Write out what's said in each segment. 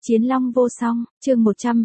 Chiến Long vô song, chương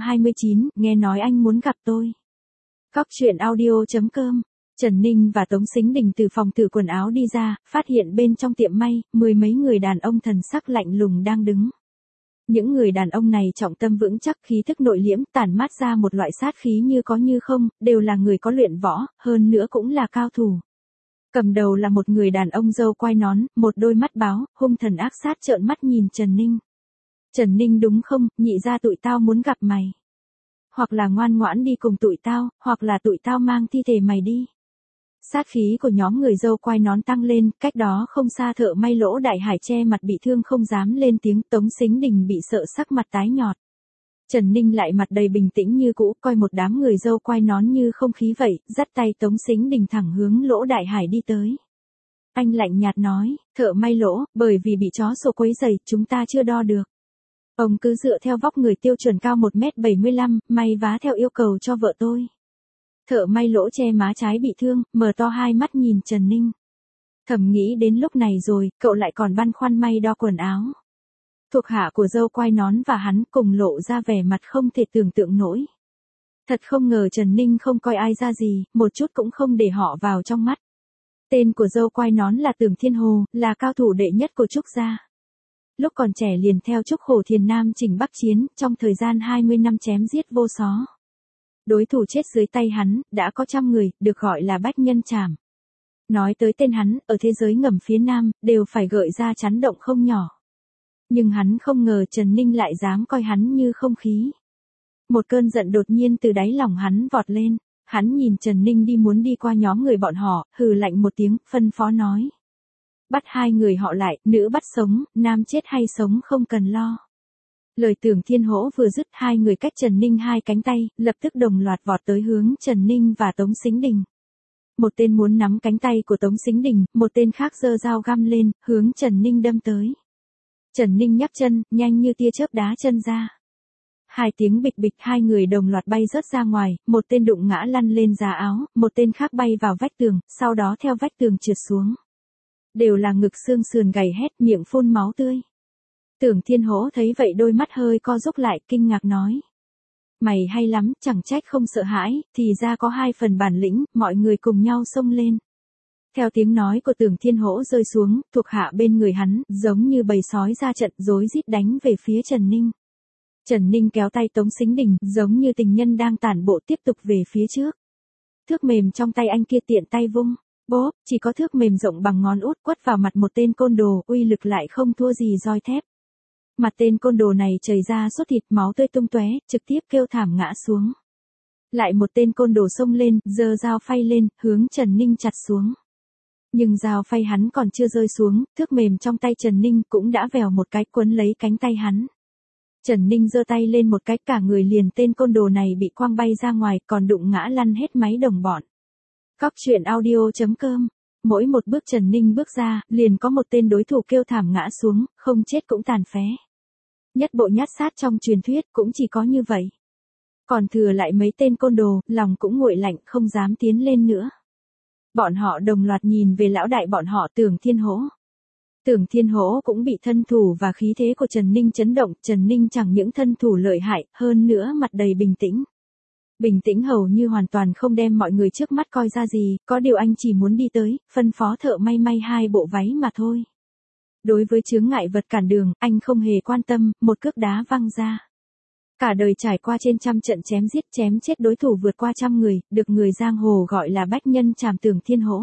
129, nghe nói anh muốn gặp tôi. Cóc truyện audio.com. Trần Ninh và Tống Sính Đình từ phòng thử quần áo đi ra, phát hiện bên trong tiệm may, mười mấy người đàn ông thần sắc lạnh lùng đang đứng. Những người đàn ông này trọng tâm vững chắc, khí thức nội liễm, tản mát ra một loại sát khí như có như không, đều là người có luyện võ, hơn nữa cũng là cao thủ. Cầm đầu là một người đàn ông râu quai nón, một đôi mắt báo, hung thần ác sát trợn mắt nhìn Trần Ninh. Trần Ninh đúng không, nhị ra tụi tao muốn gặp mày. Hoặc là ngoan ngoãn đi cùng tụi tao, hoặc là tụi tao mang thi thể mày đi. Sát khí của nhóm người râu quai nón tăng lên, cách đó không xa thợ may Lỗ Đại Hải che mặt bị thương không dám lên tiếng, Tống Sính Đình bị sợ sắc mặt tái nhọt. Trần Ninh lại mặt đầy bình tĩnh như cũ, coi một đám người râu quai nón như không khí vậy, dắt tay Tống Sính Đình thẳng hướng Lỗ Đại Hải đi tới. Anh lạnh nhạt nói, thợ may Lỗ, bởi vì bị chó sổ quấy rầy, chúng ta chưa đo được. Ông cứ dựa theo vóc người tiêu chuẩn cao 1m75, may vá theo yêu cầu cho vợ tôi. Thợ may Lỗ che má trái bị thương, mở to hai mắt nhìn Trần Ninh. Thầm nghĩ đến lúc này rồi, cậu lại còn băn khoăn may đo quần áo. Thuộc hạ của dâu quai nón và hắn cùng lộ ra vẻ mặt không thể tưởng tượng nổi. Thật không ngờ Trần Ninh không coi ai ra gì, một chút cũng không để họ vào trong mắt. Tên của dâu quai nón là Tưởng Thiên Hồ, là cao thủ đệ nhất của Trúc gia. Lúc còn trẻ liền theo Trúc Hổ Thiền Nam chỉnh Bắc chiến, trong thời gian 20 năm chém giết vô số. Đối thủ chết dưới tay hắn, đã có 100 người, được gọi là bách nhân trảm. Nói tới tên hắn, ở thế giới ngầm phía Nam, đều phải gợi ra chấn động không nhỏ. Nhưng hắn không ngờ Trần Ninh lại dám coi hắn như không khí. Một cơn giận đột nhiên từ đáy lòng hắn vọt lên, hắn nhìn Trần Ninh đi muốn đi qua nhóm người bọn họ, hừ lạnh một tiếng, phân phó nói. Bắt hai người họ lại, nữ bắt sống, nam chết hay sống không cần lo. Lời Tưởng Thiên Hỗ vừa dứt, hai người cách Trần Ninh hai cánh tay, lập tức đồng loạt vọt tới hướng Trần Ninh và Tống Sính Đình. Một tên muốn nắm cánh tay của Tống Sính Đình, một tên khác giơ dao găm lên, hướng Trần Ninh đâm tới. Trần Ninh nhấc chân, nhanh như tia chớp đá chân ra. Hai tiếng bịch bịch, hai người đồng loạt bay rớt ra ngoài, một tên đụng ngã lăn lên giá áo, một tên khác bay vào vách tường, sau đó theo vách tường trượt xuống. Đều là ngực xương sườn gầy hét, miệng phun máu tươi. Tưởng Thiên Hỗ thấy vậy đôi mắt hơi co rúm lại, kinh ngạc nói. Mày hay lắm, chẳng trách không sợ hãi, thì ra có 2 phần bản lĩnh, mọi người cùng nhau xông lên. Theo tiếng nói của Tưởng Thiên Hỗ rơi xuống, thuộc hạ bên người hắn, giống như bầy sói ra trận, rối rít đánh về phía Trần Ninh. Trần Ninh kéo tay Tống Sính Đình, giống như tình nhân đang tản bộ tiếp tục về phía trước. Thước mềm trong tay anh kia tiện tay vung. Bốp, chỉ có thước mềm rộng bằng ngón út quất vào mặt một tên côn đồ, uy lực lại không thua gì roi thép. Mặt tên côn đồ này chảy ra suốt thịt, máu tươi tung tóe, trực tiếp kêu thảm ngã xuống. Lại một tên côn đồ xông lên, giơ dao phay lên, hướng Trần Ninh chặt xuống. Nhưng dao phay hắn còn chưa rơi xuống, thước mềm trong tay Trần Ninh cũng đã vèo một cái quấn lấy cánh tay hắn. Trần Ninh giơ tay lên một cái, cả người liền tên côn đồ này bị quăng bay ra ngoài, còn đụng ngã lăn hết máy đồng bọn. Cóc truyện audio.com. Mỗi một bước Trần Ninh bước ra, liền có một tên đối thủ kêu thảm ngã xuống, không chết cũng tàn phế. Nhất bộ nhát sát trong truyền thuyết cũng chỉ có như vậy. Còn thừa lại mấy tên côn đồ, lòng cũng nguội lạnh, không dám tiến lên nữa. Bọn họ đồng loạt nhìn về lão đại bọn họ Tưởng Thiên Hỗ. Tưởng Thiên Hỗ cũng bị thân thủ và khí thế của Trần Ninh chấn động, Trần Ninh chẳng những thân thủ lợi hại, hơn nữa mặt đầy bình tĩnh. Bình tĩnh hầu như hoàn toàn không đem mọi người trước mắt coi ra gì, có điều anh chỉ muốn đi tới, phân phó thợ may 2 bộ váy mà thôi. Đối với chướng ngại vật cản đường, anh không hề quan tâm, một cước đá văng ra. Cả đời trải qua trên 100 trận chém giết, chém chết đối thủ vượt qua 100 người, được người giang hồ gọi là bách nhân trảm Tưởng Thiên Hỗ.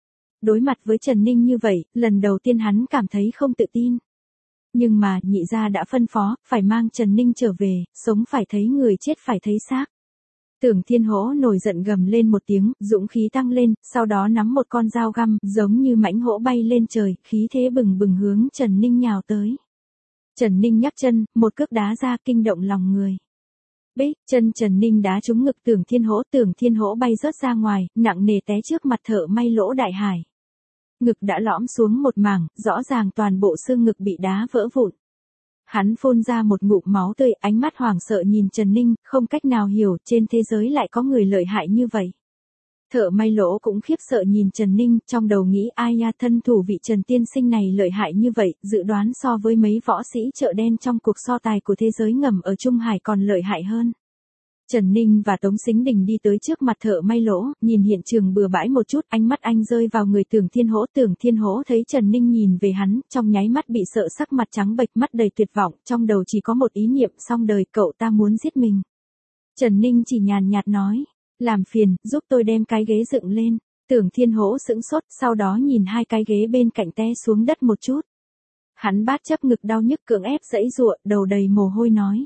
Đối mặt với Trần Ninh như vậy, lần đầu tiên hắn cảm thấy không tự tin. Nhưng mà, nhị gia đã phân phó, phải mang Trần Ninh trở về, sống phải thấy người, chết phải thấy xác. Tưởng Thiên Hỗ nổi giận gầm lên một tiếng, dũng khí tăng lên, sau đó nắm một con dao găm, giống như mãnh hổ bay lên trời, khí thế bừng bừng hướng Trần Ninh nhào tới. Trần Ninh nhấc chân, một cước đá ra kinh động lòng người. Bích, chân Trần Ninh đá trúng ngực Tưởng Thiên Hỗ bay rớt ra ngoài, nặng nề té trước mặt thợ may Lỗ Đại Hải. Ngực đã lõm xuống một mảng, rõ ràng toàn bộ xương ngực bị đá vỡ vụn. Hắn phun ra một ngụm máu tươi, ánh mắt hoảng sợ nhìn Trần Ninh, không cách nào hiểu trên thế giới lại có người lợi hại như vậy. Thợ may lỗ cũng khiếp sợ nhìn Trần Ninh, trong đầu nghĩ ai nha, thân thủ vị Trần tiên sinh này lợi hại như vậy, dự đoán so với mấy võ sĩ chợ đen trong cuộc so tài của thế giới ngầm ở Trung Hải còn lợi hại hơn. Trần Ninh và Tống Sính Đình đi tới trước mặt thợ may lỗ, nhìn hiện trường bừa bãi một chút, ánh mắt anh rơi vào người Tưởng Thiên Hỗ. Tưởng Thiên Hỗ thấy Trần Ninh nhìn về hắn, trong nháy mắt bị sợ sắc mặt trắng bệch, mắt đầy tuyệt vọng, trong đầu chỉ có một ý niệm, xong đời, cậu ta muốn giết mình. Trần Ninh chỉ nhàn nhạt nói, làm phiền, giúp tôi đem cái ghế dựng lên. Tưởng Thiên Hỗ sững sốt, sau đó nhìn hai cái ghế bên cạnh té xuống đất một chút. Hắn bát chấp ngực đau nhức cưỡng ép giãy giụa, đầu đầy mồ hôi nói.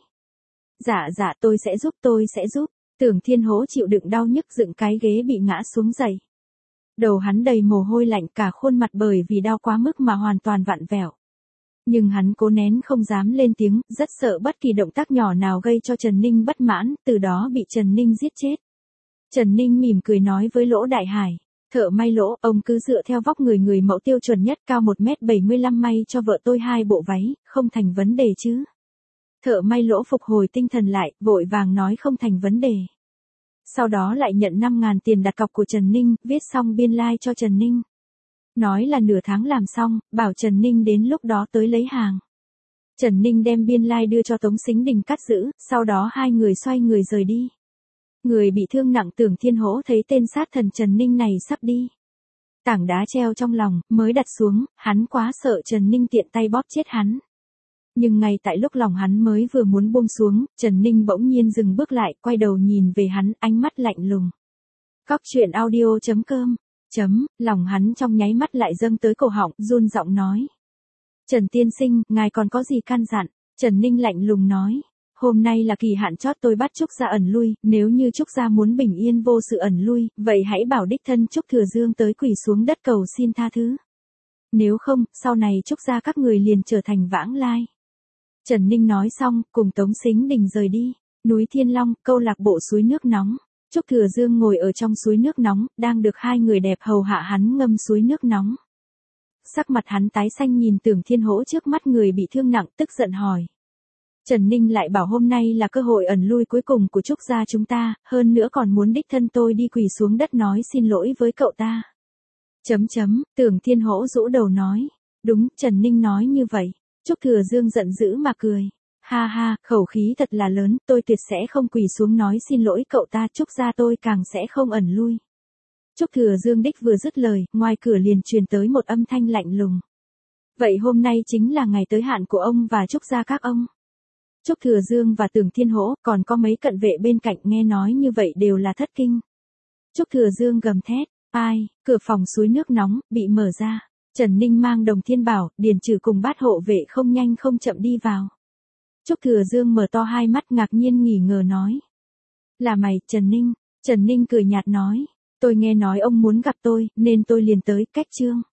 Dạ tôi sẽ giúp. Tưởng Thiên Hỗ chịu đựng đau nhức dựng cái ghế bị ngã xuống dậy. Đầu hắn đầy mồ hôi lạnh, cả khuôn mặt bởi vì đau quá mức mà hoàn toàn vặn vẹo. Nhưng hắn cố nén không dám lên tiếng, rất sợ bất kỳ động tác nhỏ nào gây cho Trần Ninh bất mãn, từ đó bị Trần Ninh giết chết. Trần Ninh mỉm cười nói với Lỗ Đại Hải, thợ may Lỗ, ông cứ dựa theo vóc người mẫu tiêu chuẩn nhất, cao 1m75, may cho vợ tôi 2 bộ váy, không thành vấn đề chứ. Thợ may Lỗ phục hồi tinh thần lại, vội vàng nói không thành vấn đề. Sau đó lại nhận 5.000 tiền đặt cọc của Trần Ninh, viết xong biên lai cho Trần Ninh. Nói là nửa tháng làm xong, bảo Trần Ninh đến lúc đó tới lấy hàng. Trần Ninh đem biên lai đưa cho Tống Sính Đình cắt giữ, sau đó hai người xoay người rời đi. Người bị thương nặng Tưởng Thiên Hỗ thấy tên sát thần Trần Ninh này sắp đi. Tảng đá treo trong lòng, mới đặt xuống, hắn quá sợ Trần Ninh tiện tay bóp chết hắn. Nhưng ngay tại lúc lòng hắn mới vừa muốn buông xuống, Trần Ninh bỗng nhiên dừng bước lại, quay đầu nhìn về hắn, ánh mắt lạnh lùng. Cóc truyện audio.com. Lòng hắn trong nháy mắt lại dâng tới cổ họng, run giọng nói. Trần tiên sinh, ngài còn có gì căn dặn? Trần Ninh lạnh lùng nói. Hôm nay là kỳ hạn chót, tôi bắt Trúc Gia ẩn lui, nếu như Trúc Gia muốn bình yên vô sự ẩn lui, vậy hãy bảo đích thân Trúc Thừa Dương tới quỳ xuống đất cầu xin tha thứ. Nếu không, sau này Trúc Gia các người liền trở thành vãng lai. Trần Ninh nói xong, cùng Tống Sính Đình rời đi. Núi Thiên Long, câu lạc bộ suối nước nóng. Trúc Thừa Dương ngồi ở trong suối nước nóng, đang được hai người đẹp hầu hạ hắn ngâm suối nước nóng. Sắc mặt hắn tái xanh nhìn Tưởng Thiên Hỗ trước mắt người bị thương nặng, tức giận hỏi. Trần Ninh lại bảo hôm nay là cơ hội ẩn lui cuối cùng của Trúc Gia chúng ta, hơn nữa còn muốn đích thân tôi đi quỳ xuống đất nói xin lỗi với cậu ta. Tưởng Thiên Hỗ rũ đầu nói. Đúng, Trần Ninh nói như vậy. Trúc Thừa Dương giận dữ mà cười. Ha ha, khẩu khí thật là lớn, tôi tuyệt sẽ không quỳ xuống nói xin lỗi cậu ta, Trúc Gia tôi càng sẽ không ẩn lui. Trúc Thừa Dương đích vừa dứt lời, ngoài cửa liền truyền tới một âm thanh lạnh lùng. Vậy hôm nay chính là ngày tới hạn của ông và Trúc Gia các ông. Trúc Thừa Dương và Tưởng Thiên Hỗ, còn có mấy cận vệ bên cạnh nghe nói như vậy đều là thất kinh. Trúc Thừa Dương gầm thét, ai, cửa phòng suối nước nóng, bị mở ra. Trần Ninh mang Đồng Thiên Bảo, Điền Trừ cùng Bát hộ vệ không nhanh không chậm đi vào. Trúc Thừa Dương mở to hai mắt ngạc nhiên nghỉ ngờ nói. Là mày, Trần Ninh. Trần Ninh cười nhạt nói. Tôi nghe nói ông muốn gặp tôi, nên tôi liền tới, cách chương.